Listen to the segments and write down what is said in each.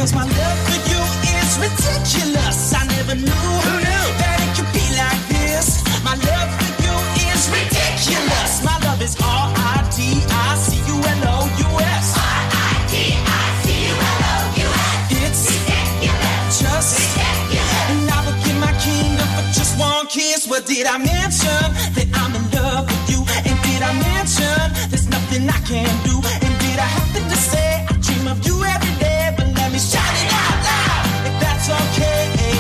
Because my love for you is ridiculous. I never knew that it could be like this. My love for you is ridiculous. My love is R-I-D-I-C-U-L-O-U-S. R-I-D-I-C-U-L-O-U-S. It's ridiculous. Just ridiculous. And I would give my kingdom for just one kiss. Well, did I mention that I'm in love with you? And did I mention there's nothing I can do? And did I happen to say I dream of you every day? But let me shout it out loud, if that's okay.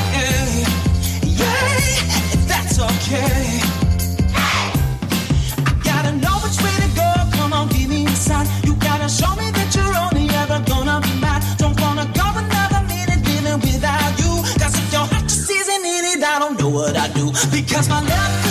Yeah, if that's okay. Hey, I gotta know which way to go. Come on, give me a sign. You gotta show me that you're only ever gonna be mine. Don't wanna go another minute living without you. Cause if your heart just isn't in it, I don't know what I do. Because my love